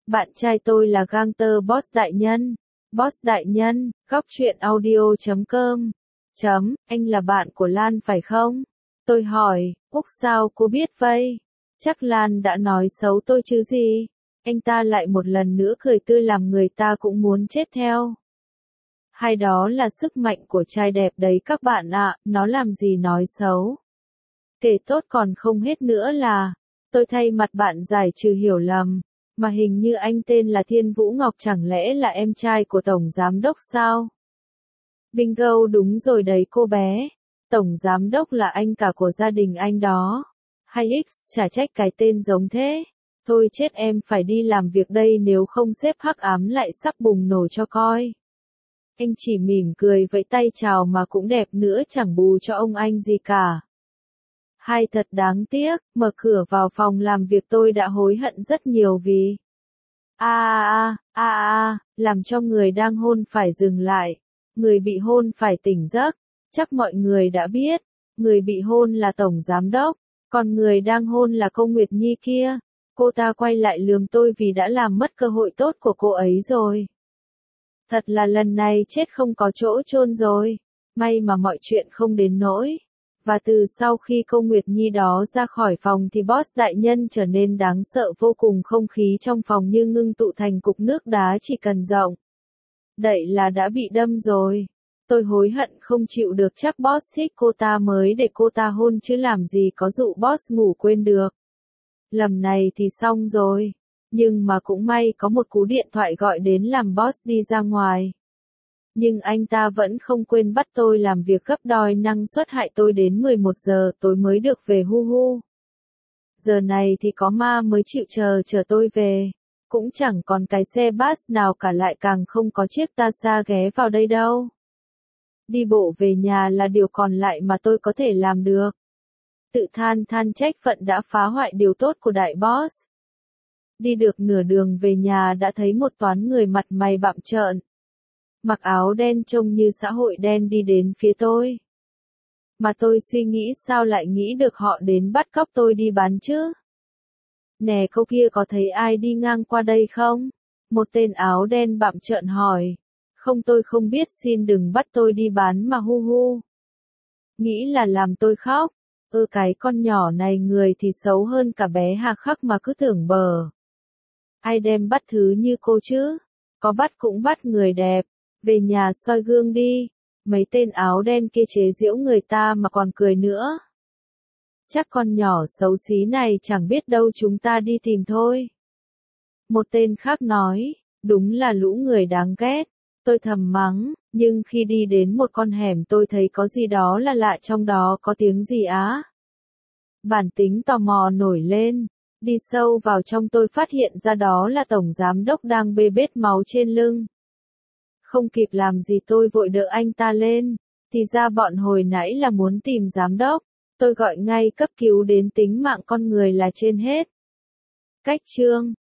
Bạn trai tôi là gangster boss đại nhân. Boss đại nhân, góc truyện audio.com. Anh là bạn của Lan phải không? Tôi hỏi, Úc sao cô biết vậy? Chắc Lan đã nói xấu tôi chứ gì? Anh ta lại một lần nữa cười tươi làm người ta cũng muốn chết theo. Hay đó là sức mạnh của trai đẹp đấy các bạn ạ, nó làm gì nói xấu. Kể tốt còn không hết nữa là, tôi thay mặt bạn giải trừ hiểu lầm, mà hình như anh tên là Thiên Vũ Ngọc chẳng lẽ là em trai của Tổng Giám Đốc sao? Bingo đúng rồi đấy cô bé, Tổng Giám Đốc là anh cả của gia đình anh đó. Hay X chả trách cái tên giống thế. Thôi chết em phải đi làm việc đây nếu không sếp hắc ám lại sắp bùng nổ cho coi. Anh chỉ mỉm cười vẫy tay chào mà cũng đẹp nữa chẳng bù cho ông anh gì cả. Hay thật đáng tiếc, mở cửa vào phòng làm việc tôi đã hối hận rất nhiều vì làm cho người đang hôn phải dừng lại, người bị hôn phải tỉnh giấc. Chắc mọi người đã biết, người bị hôn là Tổng Giám Đốc, còn người đang hôn là cô Nguyệt Nhi kia. Cô ta quay lại lườm tôi vì đã làm mất cơ hội tốt của cô ấy rồi. Thật là lần này chết không có chỗ chôn rồi. May mà mọi chuyện không đến nỗi. Và từ sau khi cô Nguyệt Nhi đó ra khỏi phòng thì boss đại nhân trở nên đáng sợ vô cùng, không khí trong phòng như ngưng tụ thành cục nước đá chỉ cần rộng đậy là đã bị đâm rồi. Tôi hối hận không chịu được, chắc boss thích cô ta mới để cô ta hôn chứ làm gì có dụ boss ngủ quên được. Lầm này thì xong rồi. Nhưng mà cũng may có một cú điện thoại gọi đến làm boss đi ra ngoài. Nhưng anh ta vẫn không quên bắt tôi làm việc gấp đôi năng suất, hại tôi đến 11 giờ tối mới được về hu hu. Giờ này thì có ma mới chịu chờ tôi về. Cũng chẳng còn cái xe bus nào cả, lại càng không có chiếc taxa ghé vào đây đâu. Đi bộ về nhà là điều còn lại mà tôi có thể làm được. Tự than trách phận đã phá hoại điều tốt của đại boss. Đi được nửa đường về nhà đã thấy một toán người mặt mày bặm trợn, mặc áo đen trông như xã hội đen đi đến phía tôi. Mà tôi suy nghĩ sao lại nghĩ được họ đến bắt cóc tôi đi bán chứ? Nè câu kia có thấy ai đi ngang qua đây không? Một tên áo đen bặm trợn hỏi. Không, tôi không biết, xin đừng bắt tôi đi bán mà hu hu. Nghĩ là làm tôi khóc. Cái con nhỏ này người thì xấu hơn cả bé Hà Khắc mà cứ tưởng bờ. Ai đem bắt thứ như cô chứ? Có bắt cũng bắt người đẹp. Về nhà soi gương đi. Mấy tên áo đen kia chế giễu người ta mà còn cười nữa. Chắc con nhỏ xấu xí này chẳng biết đâu, chúng ta đi tìm thôi. Một tên khác nói, đúng là lũ người đáng ghét. Tôi thầm mắng, nhưng khi đi đến một con hẻm tôi thấy có gì đó là lạ, trong đó có tiếng gì á. Bản tính tò mò nổi lên, đi sâu vào trong tôi phát hiện ra đó là Tổng Giám Đốc đang bê bết máu trên lưng. Không kịp làm gì tôi vội đỡ anh ta lên, thì ra bọn hồi nãy là muốn tìm Giám Đốc. Tôi gọi ngay cấp cứu đến, tính mạng con người là trên hết. Cách chương